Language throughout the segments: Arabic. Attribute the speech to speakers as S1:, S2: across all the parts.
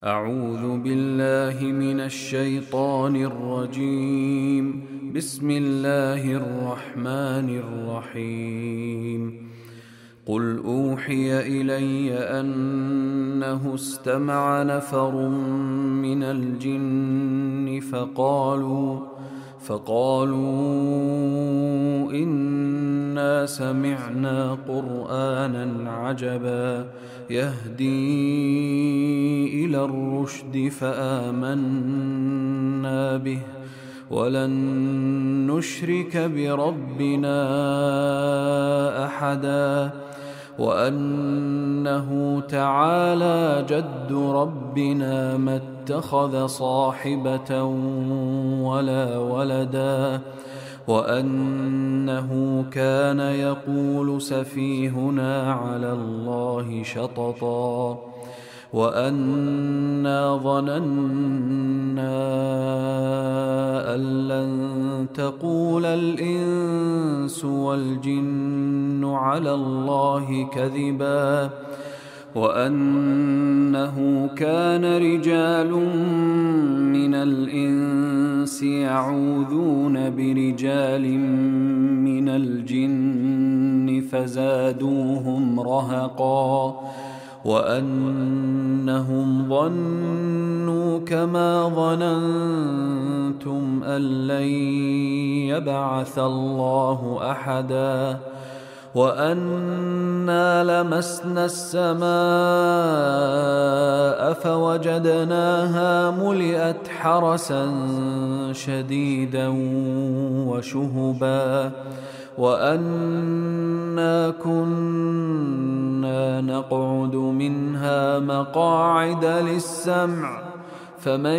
S1: أعوذ بالله من الشيطان الرجيم. بسم الله الرحمن الرحيم. قل أوحي إلي أنه استمع نفر من الجن فقالوا إنا سمعنا قرآنا عجبا يهدي إلى الرشد فآمنا به ولن نشرك بربنا أحدا وأنه تعالى جد ربنا ما اتخذ صاحبة ولا ولدا وأنه كان يقول سفيهنا على الله شططا وأنا ظننا أن لن تقول الإنس والجن على الله كذبا وأنه كان رجال من الإنس يعوذون برجال من الجن فزادوهم رهقا وأنهم ظنوا كما ظننتم أن لن يبعث الله أحدا وأنا لمسنا السماء فوجدناها ملئت حرسا شديدا وشهبا وأنا كنا نقعد منها مقاعد للسمع فمن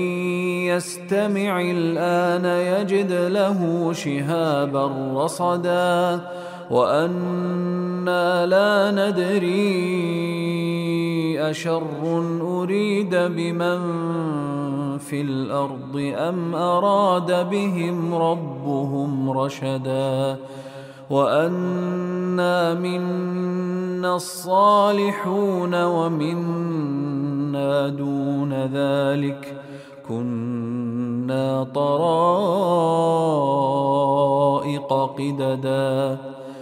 S1: يستمع الآن يجد له شهابا رصدا وأنا لا ندري أشر أريد بمن في الأرض أم أراد بهم ربهم رشدا وأنا منا الصالحون ومنا دون ذلك كنا طرائق قددا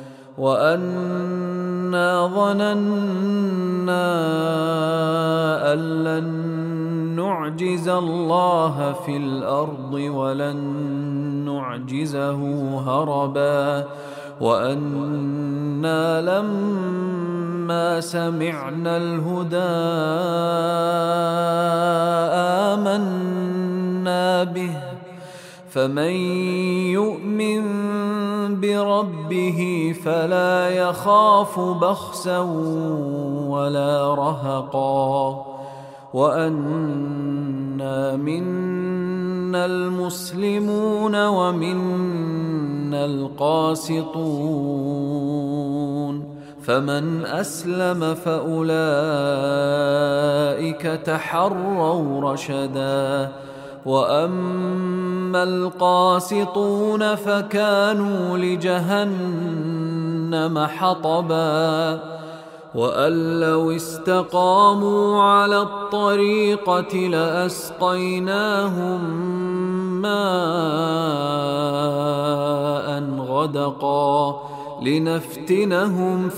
S1: وأنا ظننا أن لن نعجز الله في الأرض ولن نعجزه هربا وأنا لما سمعنا الهدى آمنا به فمن يؤمن بربه فلا يخاف بخسا ولا رهقا وأنا منا المسلمون ومنا القاسطون فمن أسلم فأولئك تحروا رشدا وأما القاسطون فكانوا لجهنم حطبا وأن لو استقاموا على الطريقة لأسقيناهم ماء غدقا لنفتنهم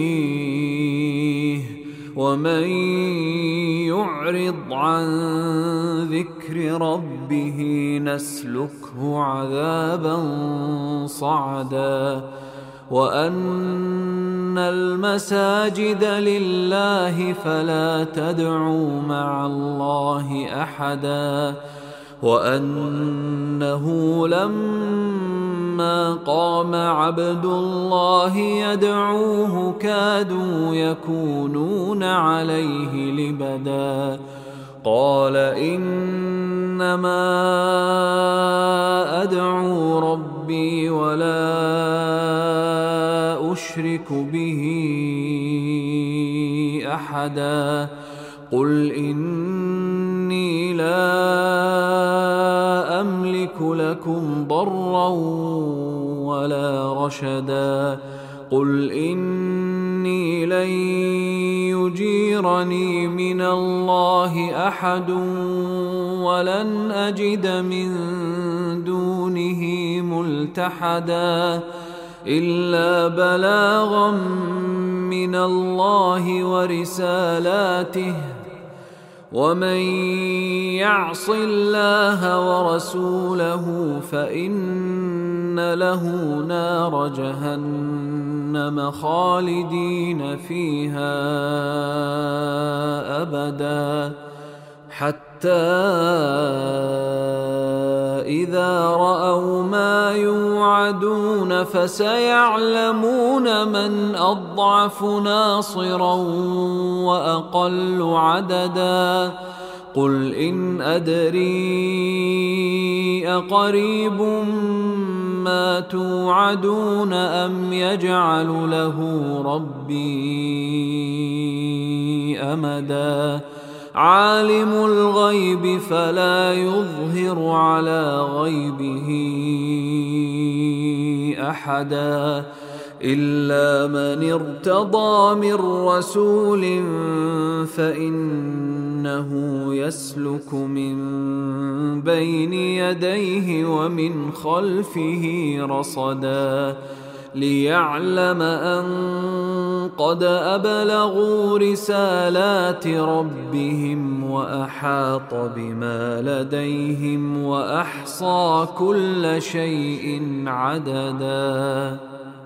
S1: فيه ومن يعرض عن ذكر ربه نسلكه عذابا صعدا وأن المساجد لله فلا تدعوا مع الله أحدا وأنه لما قام عبد الله يدعوه كادوا يكونون عليه لبدا قال إنما أدعو ربي ولا أشرك به أحدا قل إني لا أملك لكم ضرا ولا رشدا قل إني لن يجيرني من الله أحد ولن أجد من دونه ملتحدا إلا بلاغا من الله ورسالاته ومن يعص الله ورسوله فإن له نار جهنم خالدين فيها أبدا حتى إذا رأوا ما يوعدون فسيعلمون من أضعف ناصرا وأقل عددا قل إن أدري أقريب ما توعدون أم يجعل له ربي أمدا عالم الغيب فلا يظهر على غيبه أحدا إلا من ارتضى من رسول فإنه يسلك من بين يديه ومن خلفه رصدا ليعلم أن قد أبلغوا رسالات ربهم وأحاط بما لديهم وأحصى كل شيء عددا